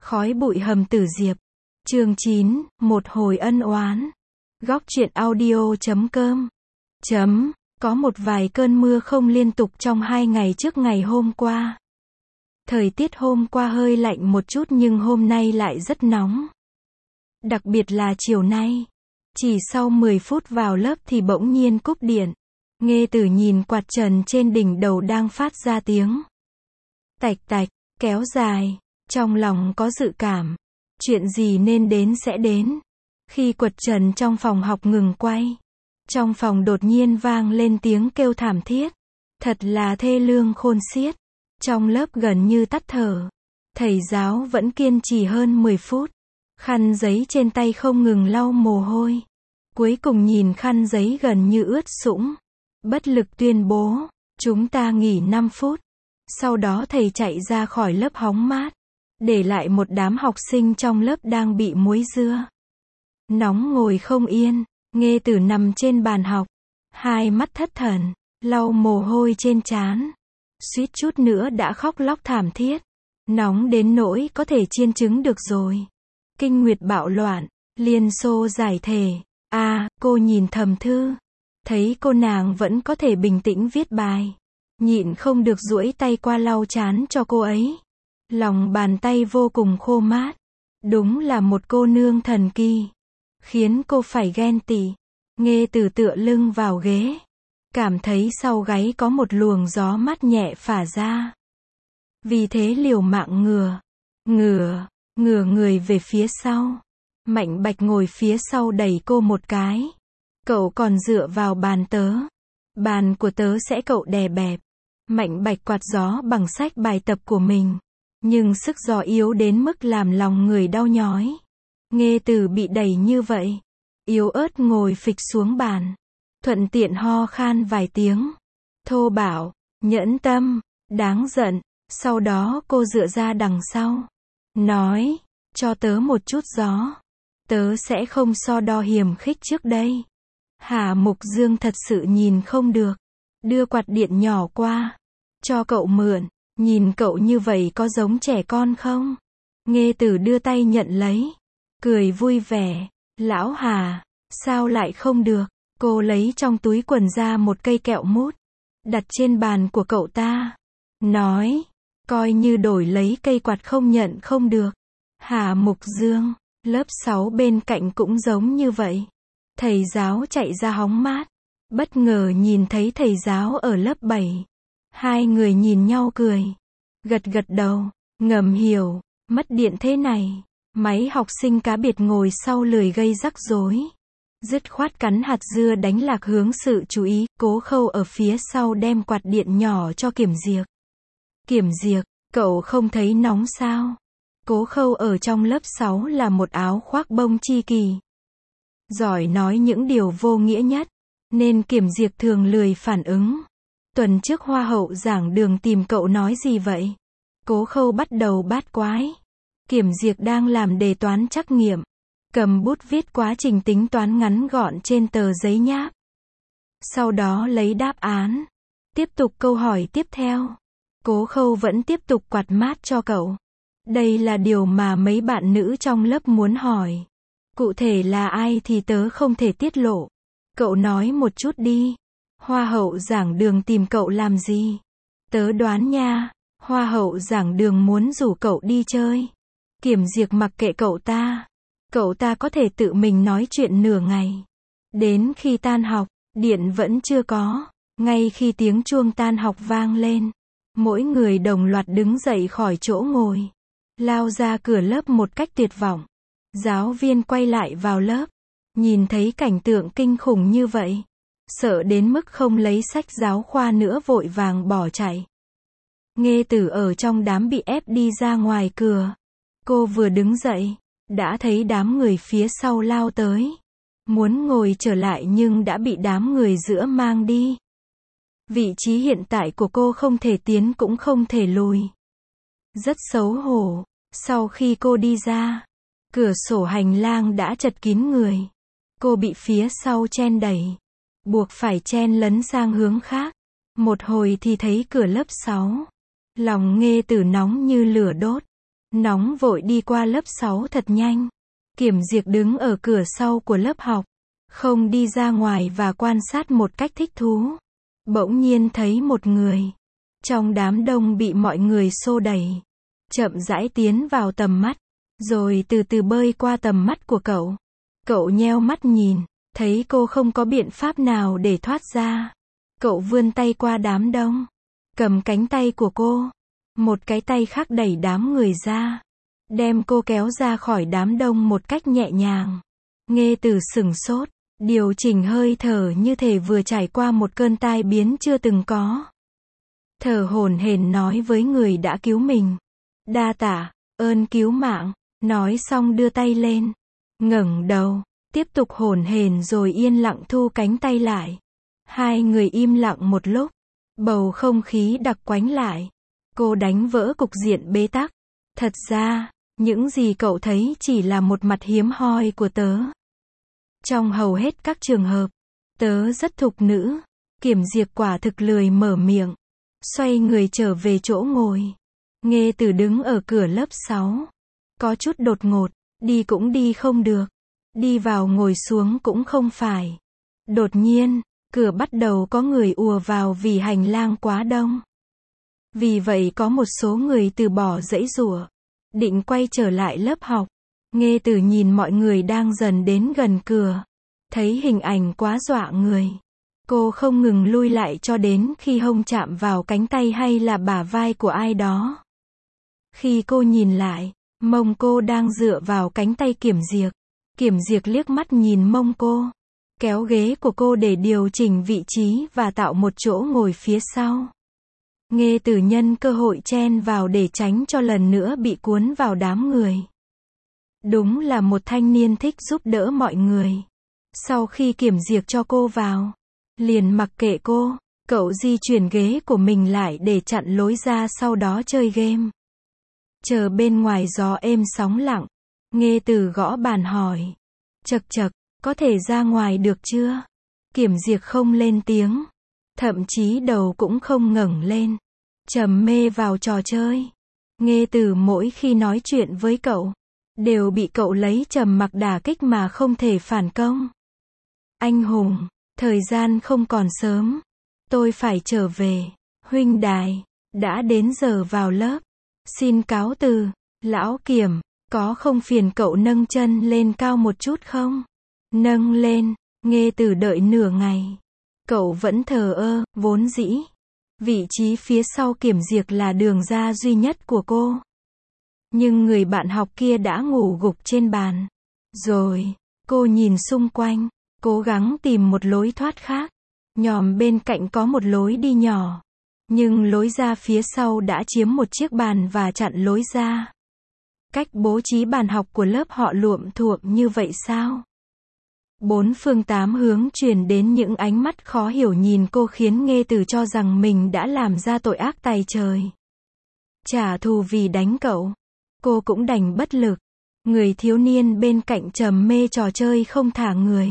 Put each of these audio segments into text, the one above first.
Khói bụi hầm tử diệp. Chương 9, một hồi ân oán. Góc truyện audio.com. Có một vài cơn mưa không liên tục trong 2 ngày trước ngày hôm qua. Thời tiết hôm qua hơi lạnh một chút nhưng hôm nay lại rất nóng. Đặc biệt là chiều nay. Chỉ sau 10 phút vào lớp thì bỗng nhiên cúp điện. Nghê Tử nhìn quạt trần trên đỉnh đầu đang phát ra tiếng tạch tạch, kéo dài. Trong lòng có dự cảm. Chuyện gì nên đến sẽ đến. Khi quạt trần trong phòng học ngừng quay. Trong phòng đột nhiên vang lên tiếng kêu thảm thiết. Thật là thê lương khôn xiết. Trong lớp gần như tắt thở. Thầy giáo vẫn kiên trì hơn 10 phút. Khăn giấy trên tay không ngừng lau mồ hôi. Cuối cùng nhìn khăn giấy gần như ướt sũng. Bất lực tuyên bố, chúng ta nghỉ 5 phút. Sau đó thầy chạy ra khỏi lớp hóng mát. Để lại một đám học sinh trong lớp đang bị muối dưa. Nóng ngồi không yên, Nghê Tử nằm trên bàn học. Hai mắt thất thần, lau mồ hôi trên trán. Suýt chút nữa đã khóc lóc thảm thiết. Nóng đến nỗi có thể chiên trứng được rồi. Kinh nguyệt bạo loạn, Liên Xô giải thể. Cô nhìn Thầm Thư. Thấy cô nàng vẫn có thể bình tĩnh viết bài. Nhịn không được duỗi tay qua lau trán cho cô ấy. Lòng bàn tay vô cùng khô mát. Đúng là một cô nương thần kỳ. Khiến cô phải ghen tị. Nghê Tử tựa lưng vào ghế. Cảm thấy sau gáy có một luồng gió mát nhẹ phả ra. Vì thế liều mạng ngửa người về phía sau. Mạnh Bạch ngồi phía sau đẩy cô một cái. Cậu còn dựa vào bàn tớ. Bàn của tớ sẽ cậu đè bẹp. Mạnh Bạch quạt gió bằng sách bài tập của mình. Nhưng sức gió yếu đến mức làm lòng người đau nhói. Nghê Tử bị đẩy như vậy. Yếu ớt ngồi phịch xuống bàn. Thuận tiện ho khan vài tiếng. Thô bạo, nhẫn tâm, đáng giận. Sau đó cô dựa ra đằng sau. Nói, cho tớ một chút gió. Tớ sẽ không so đo hiềm khích trước đây. Hà Mục Dương thật sự nhìn không được. Đưa quạt điện nhỏ qua. Cho cậu mượn. Nhìn cậu như vậy có giống trẻ con không? Nghê Tử đưa tay nhận lấy. Cười vui vẻ. Lão Hà, sao lại không được? Cô lấy trong túi quần ra một cây kẹo mút. Đặt trên bàn của cậu ta. Nói, coi như đổi lấy cây quạt không nhận không được. Hà Mục Dương, lớp 6 bên cạnh cũng giống như vậy. Thầy giáo chạy ra hóng mát. Bất ngờ nhìn thấy thầy giáo ở lớp 7. Hai người nhìn nhau cười. Gật đầu, ngầm hiểu, mất điện thế này. Mấy học sinh cá biệt ngồi sau lười gây rắc rối. Dứt khoát cắn hạt dưa đánh lạc hướng sự chú ý. Cố Khâu ở phía sau đem quạt điện nhỏ cho Kiểm Diệc. Kiểm Diệc, cậu không thấy nóng sao? Cố Khâu ở trong lớp 6 là một áo khoác bông chi kỳ. Giỏi nói những điều vô nghĩa nhất. Nên Kiểm Diệc thường lười phản ứng. Tuần trước Hoa hậu giảng đường tìm cậu nói gì vậy? Cố Khâu bắt đầu bát quái. Kiểm Diệc đang làm đề toán trắc nghiệm. Cầm bút viết quá trình tính toán ngắn gọn trên tờ giấy nháp. Sau đó lấy đáp án. Tiếp tục câu hỏi tiếp theo. Cố Khâu vẫn tiếp tục quạt mát cho cậu. Đây là điều mà mấy bạn nữ trong lớp muốn hỏi. Cụ thể là ai thì tớ không thể tiết lộ. Cậu nói một chút đi. Hoa hậu giảng đường tìm cậu làm gì? Tớ đoán nha. Hoa hậu giảng đường muốn rủ cậu đi chơi. Kiểm Diệc mặc kệ cậu ta. Cậu ta có thể tự mình nói chuyện nửa ngày. Đến khi tan học, điện vẫn chưa có. Ngay khi tiếng chuông tan học vang lên, mỗi người đồng loạt đứng dậy khỏi chỗ ngồi. Lao ra cửa lớp một cách tuyệt vọng. Giáo viên quay lại vào lớp. Nhìn thấy cảnh tượng kinh khủng như vậy. Sợ đến mức không lấy sách giáo khoa nữa vội vàng bỏ chạy. Nghê Tử ở trong đám bị ép đi ra ngoài cửa. Cô vừa đứng dậy, đã thấy đám người phía sau lao tới. Muốn ngồi trở lại nhưng đã bị đám người giữa mang đi. Vị trí hiện tại của cô không thể tiến cũng không thể lùi. Rất xấu hổ. Sau khi cô đi ra, cửa sổ hành lang đã chật kín người. Cô bị phía sau chen đẩy. Buộc phải chen lấn sang hướng khác. Một hồi thì thấy cửa lớp 6. Lòng Nghê Tử nóng như lửa đốt. nóng vội đi qua lớp 6 thật nhanh. Kiểm Diệc đứng ở cửa sau của lớp học, không đi ra ngoài và quan sát một cách thích thú. Bỗng nhiên thấy một người trong đám đông bị mọi người xô đẩy, chậm rãi tiến vào tầm mắt, rồi từ từ bơi qua tầm mắt của cậu. Cậu nheo mắt nhìn, thấy cô không có biện pháp nào để thoát ra. Cậu vươn tay qua đám đông, cầm cánh tay của cô, một cái tay khác đẩy đám người ra, đem cô kéo ra khỏi đám đông một cách nhẹ nhàng. Nghê Từ sửng sốt, điều chỉnh hơi thở như thể vừa trải qua một cơn tai biến chưa từng có. Thở hổn hển nói với người đã cứu mình: "Đa tạ, ơn cứu mạng." Nói xong đưa tay lên, ngẩng đầu, tiếp tục hổn hển rồi yên lặng thu cánh tay lại. Hai người im lặng một lúc, bầu không khí đặc quánh lại. Cô đánh vỡ cục diện bế tắc: "Thật ra, những gì cậu thấy chỉ là một mặt hiếm hoi của tớ. Trong hầu hết các trường hợp, tớ rất thục nữ." Kiểm Diệc quả thực lười mở miệng, xoay người trở về chỗ ngồi. Nghê Từ đứng ở cửa lớp 6. Có chút đột ngột, đi cũng đi không được, đi vào ngồi xuống cũng không phải. Đột nhiên, cửa bắt đầu có người ùa vào vì hành lang quá đông. Vì vậy có một số người từ bỏ giãy giụa, định quay trở lại lớp học. Nghê Từ nhìn mọi người đang dần đến gần cửa, thấy hình ảnh quá dọa người. Cô không ngừng lui lại cho đến khi hông chạm vào cánh tay hay là bả vai của ai đó. Khi cô nhìn lại, mông cô đang dựa vào cánh tay Kiểm Diệc. Kiểm Diệc liếc mắt nhìn mông cô, kéo ghế của cô để điều chỉnh vị trí và tạo một chỗ ngồi phía sau. Nghê Từ nhân cơ hội chen vào để tránh cho lần nữa bị cuốn vào đám người. Đúng là một thanh niên thích giúp đỡ mọi người. Sau khi Kiểm Diệc cho cô vào, liền mặc kệ cô, cậu di chuyển ghế của mình lại để chặn lối ra, sau đó chơi game. Chờ bên ngoài gió êm sóng lặng, Nghê Từ gõ bàn hỏi: "Chậc chậc, có thể ra ngoài được chưa?" Kiểm Diệc không lên tiếng, thậm chí đầu cũng không ngẩng lên, trầm mê vào trò chơi. Nghê Từ mỗi khi nói chuyện với cậu, đều bị cậu lấy trầm mặc đả kích mà không thể phản công. "Anh hùng, thời gian không còn sớm, tôi phải trở về. Huynh đài, đã đến giờ vào lớp. Xin cáo từ. Lão Kiểm, có không phiền cậu nâng chân lên cao một chút không?" Nâng lên. Nghê Từ đợi nửa ngày, cậu vẫn thờ ơ. Vốn dĩ, vị trí phía sau Kiểm Diệc là đường ra duy nhất của cô. Nhưng người bạn học kia đã ngủ gục trên bàn. Rồi, cô nhìn xung quanh, cố gắng tìm một lối thoát khác. Nhòm bên cạnh có một lối đi nhỏ, nhưng lối ra phía sau đã chiếm một chiếc bàn và chặn lối ra. Cách bố trí bàn học của lớp họ luộm thuộm như vậy sao? Bốn phương tám hướng truyền đến những ánh mắt khó hiểu nhìn cô, khiến Nghê Từ cho rằng mình đã làm ra tội ác tày trời. Trả thù vì đánh cậu, cô cũng đành bất lực. Người thiếu niên bên cạnh trầm mê trò chơi không thả người.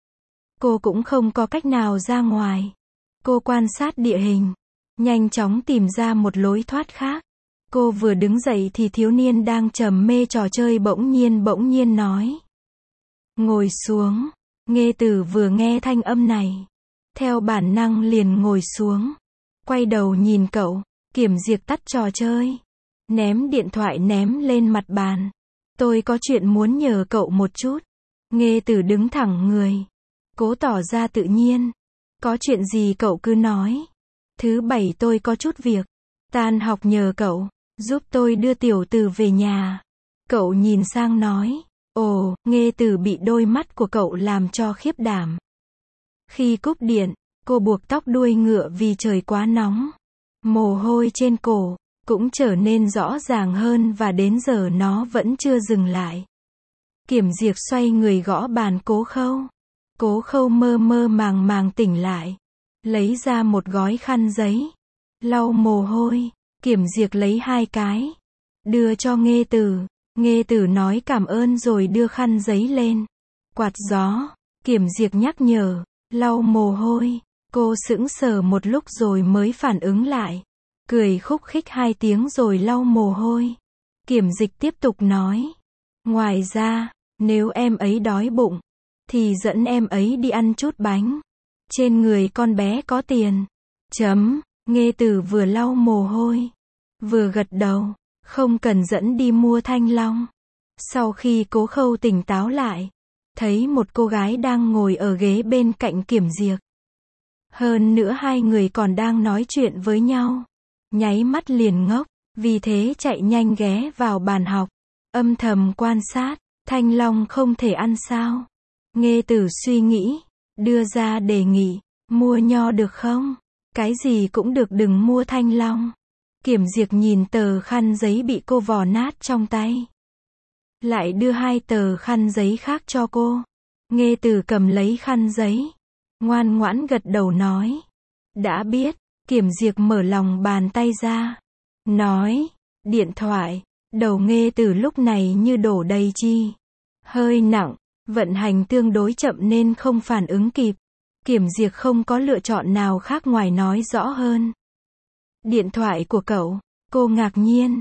Cô cũng không có cách nào ra ngoài. Cô quan sát địa hình, nhanh chóng tìm ra một lối thoát khác. Cô vừa đứng dậy thì thiếu niên đang trầm mê trò chơi bỗng nhiên nói: "Ngồi xuống." Nghê Từ vừa nghe thanh âm này, theo bản năng liền ngồi xuống, quay đầu nhìn cậu. Kiểm Diệc tắt trò chơi, ném điện thoại ném lên mặt bàn. "Tôi có chuyện muốn nhờ cậu một chút." Nghê Từ đứng thẳng người, cố tỏ ra tự nhiên. "Có chuyện gì cậu cứ nói. Thứ bảy tôi có chút việc. Tan học nhờ cậu giúp tôi đưa tiểu Từ về nhà." Cậu nhìn sang nói. Ồ, Nghê Từ bị đôi mắt của cậu làm cho khiếp đảm. Khi cúp điện, cô buộc tóc đuôi ngựa vì trời quá nóng. Mồ hôi trên cổ cũng trở nên rõ ràng hơn và đến giờ nó vẫn chưa dừng lại. Kiểm Diệc xoay người gõ bàn Cố Khâu. Cố Khâu mơ mơ màng tỉnh lại, lấy ra một gói khăn giấy, lau mồ hôi. Kiểm Diệc lấy 2 cái, đưa cho Nghê Từ. Nghê Từ nói cảm ơn rồi đưa khăn giấy lên. "Quạt gió." Kiểm Diệc nhắc nhở. "Lau mồ hôi." Cô sững sờ một lúc rồi mới phản ứng lại, cười khúc khích 2 tiếng rồi lau mồ hôi. Kiểm dịch tiếp tục nói. Ngoài ra, nếu em ấy đói bụng, thì dẫn em ấy đi ăn chút bánh. Trên người con bé có tiền. Nghê Tử vừa lau mồ hôi, vừa gật đầu. Không cần dẫn đi mua thanh long. Sau khi Cố Khâu tỉnh táo lại, thấy một cô gái đang ngồi ở ghế bên cạnh Kiểm Diệc. Hơn nữa hai người còn đang nói chuyện với nhau. Nháy mắt liền ngốc, vì thế chạy nhanh ghé vào bàn học, âm thầm quan sát. Thanh long không thể ăn sao? Nghê Tử suy nghĩ, đưa ra đề nghị, mua nho được không? Cái gì cũng được, đừng mua thanh long. Kiểm Diệc nhìn tờ khăn giấy bị cô vò nát trong tay, lại đưa 2 tờ khăn giấy khác cho cô. Nghê Tử cầm lấy khăn giấy, ngoan ngoãn gật đầu nói. Đã biết. Kiểm Diệc mở lòng bàn tay ra, nói. Điện thoại. Đầu Nghê Tử lúc này như đổ đầy chi. Hơi nặng, vận hành tương đối chậm nên không phản ứng kịp. Kiểm Diệc không có lựa chọn nào khác ngoài nói rõ hơn. Điện thoại của cậu. Cô ngạc nhiên.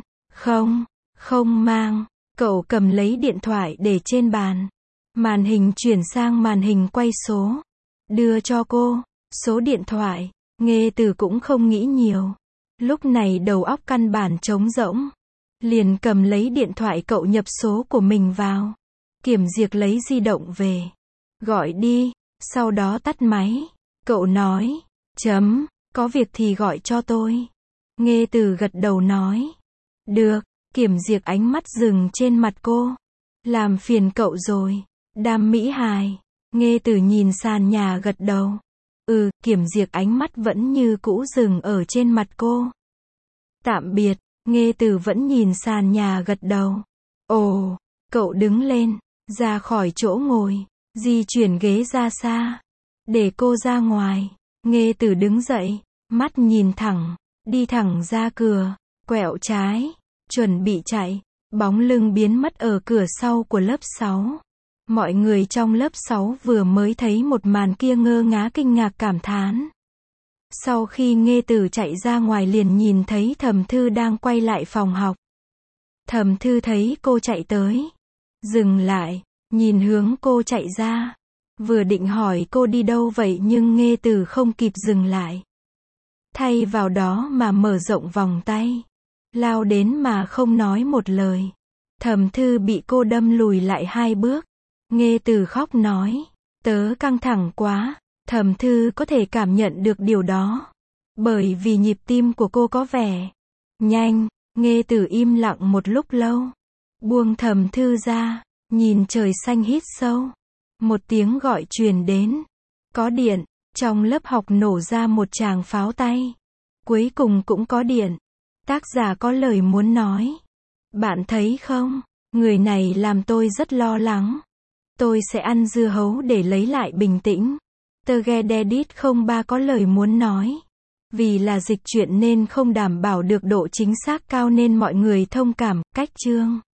Không mang. Cậu cầm lấy điện thoại để trên bàn. Màn hình chuyển sang màn hình quay số. Đưa cho cô. Số điện thoại. Nghê Tử cũng không nghĩ nhiều. Lúc này đầu óc căn bản trống rỗng. Liền cầm lấy điện thoại cậu nhập số của mình vào. Kiểm Diệc lấy di động về. Gọi đi. Sau đó tắt máy. Cậu nói. Có việc thì gọi cho tôi. Nghê Tử gật đầu nói. Được. Kiểm Diệc ánh mắt dừng trên mặt cô. Làm phiền cậu rồi. Đam mỹ hài. Nghê Tử nhìn sàn nhà gật đầu. Kiểm Diệc ánh mắt vẫn như cũ dừng ở trên mặt cô. Tạm biệt. Nghê Tử vẫn nhìn sàn nhà gật đầu. Ồ. Cậu đứng lên, ra khỏi chỗ ngồi, di chuyển ghế ra xa, để cô ra ngoài. Nghê Tử đứng dậy, mắt nhìn thẳng, đi thẳng ra cửa, quẹo trái, chuẩn bị chạy. Bóng lưng biến mất ở cửa sau của lớp 6. Mọi người trong lớp 6 vừa mới thấy một màn kia ngơ ngác kinh ngạc cảm thán. Sau khi Nghê Tử chạy ra ngoài liền nhìn thấy Thẩm Thư đang quay lại phòng học. Thẩm Thư thấy cô chạy tới, dừng lại, nhìn hướng cô chạy ra. Vừa định hỏi cô đi đâu vậy nhưng Nghê Tử không kịp dừng lại. Thay vào đó mà mở rộng vòng tay, lao đến mà không nói một lời. Thẩm Thư bị cô đâm lùi lại 2 bước. Nghê Tử khóc nói, tớ căng thẳng quá. Thẩm Thư có thể cảm nhận được điều đó, bởi vì nhịp tim của cô có vẻ nhanh. Nghê Tử im lặng một lúc lâu, buông Thẩm Thư ra, nhìn trời xanh hít sâu. Một tiếng gọi truyền đến. Có điện. Trong lớp học nổ ra một tràng pháo tay. Cuối cùng cũng có điện. Tác giả có lời muốn nói. Bạn thấy không? Người này làm tôi rất lo lắng. Tôi sẽ ăn dưa hấu để lấy lại bình tĩnh. Tgededit 03 có lời muốn nói. Vì là dịch truyện nên không đảm bảo được độ chính xác cao nên mọi người thông cảm. Cách chương